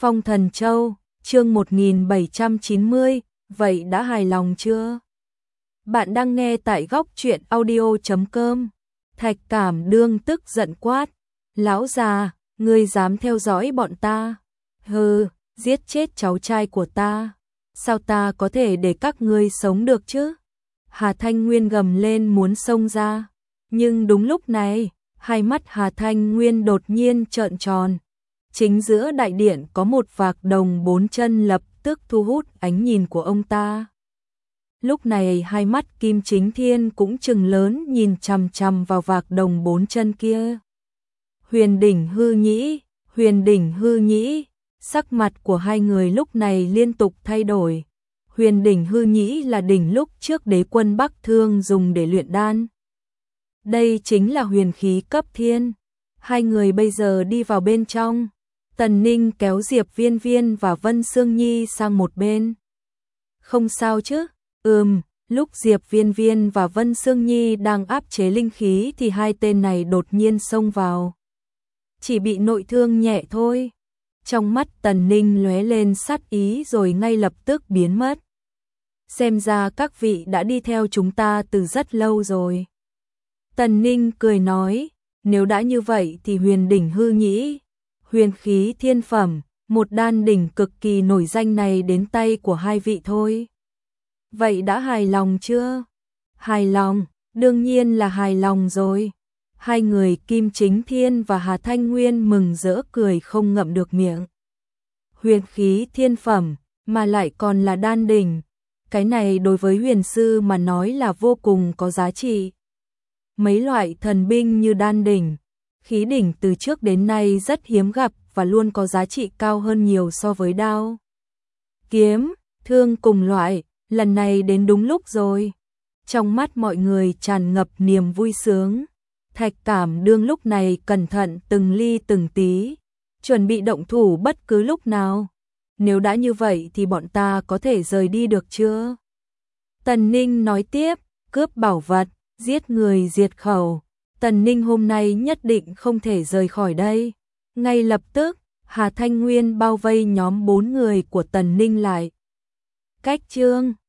Phong Thần Châu, chương 1790, vậy đã hài lòng chưa? Bạn đang nghe tại góc truyện audio.com. Thạch Cảm Đương tức giận quát, lão già, ngươi dám theo dõi bọn ta? Hừ, giết chết cháu trai của ta, sao ta có thể để các ngươi sống được chứ? Hà Thanh Nguyên gầm lên muốn xông ra, nhưng đúng lúc này, hai mắt Hà Thanh Nguyên đột nhiên trợn tròn. Chính giữa đại điện có một vạc đồng 4 chân lập tức thu hút ánh nhìn của ông ta. Lúc này hai mắt Kim Chính Thiên cũng trừng lớn nhìn chằm chằm vào vạc đồng 4 chân kia. Huyền đỉnh hư nhĩ, sắc mặt của hai người lúc này liên tục thay đổi. Huyền đỉnh hư nhĩ là đỉnh lúc trước đế quân Bắc Thương dùng để luyện đan. Đây chính là huyền khí cấp thiên. Hai người bây giờ đi vào bên trong. Tần Ninh kéo Diệp Viên Viên và Vân Sương Nhi sang một bên. Không sao chứ? Lúc Diệp Viên Viên và Vân Sương Nhi đang áp chế linh khí thì hai tên này đột nhiên xông vào. Chỉ bị nội thương nhẹ thôi. Trong mắt Tần Ninh lóe lên sát ý rồi ngay lập tức biến mất. Xem ra các vị đã đi theo chúng ta từ rất lâu rồi. Tần Ninh cười nói, nếu đã như vậy thì huyền đỉnh hư nhĩ, huyền khí thiên phẩm, một đan đỉnh cực kỳ nổi danh này đến tay của hai vị thôi. Vậy đã hài lòng chưa? Hài lòng, đương nhiên là hài lòng rồi. Hai người Kim Chính Thiên và Hà Thanh Nguyên mừng rỡ cười không ngậm được miệng. Huyền khí thiên phẩm, mà lại còn là đan đỉnh. Cái này đối với huyền sư mà nói là vô cùng có giá trị. Mấy loại thần binh như đan đỉnh, khí đỉnh từ trước đến nay rất hiếm gặp và luôn có giá trị cao hơn nhiều so với đao, kiếm, thương cùng loại, lần này đến đúng lúc rồi. Trong mắt mọi người tràn ngập niềm vui sướng. Thạch Cảm Đương lúc này cẩn thận từng ly từng tí, chuẩn bị động thủ bất cứ lúc nào. Nếu đã như vậy thì bọn ta có thể rời đi được chưa? Tần Ninh nói tiếp, cướp bảo vật, giết người diệt khẩu. Tần Ninh hôm nay nhất định không thể rời khỏi đây. Ngay lập tức, Hà Thanh Nguyên bao vây nhóm 4 người của Tần Ninh lại. Cách chương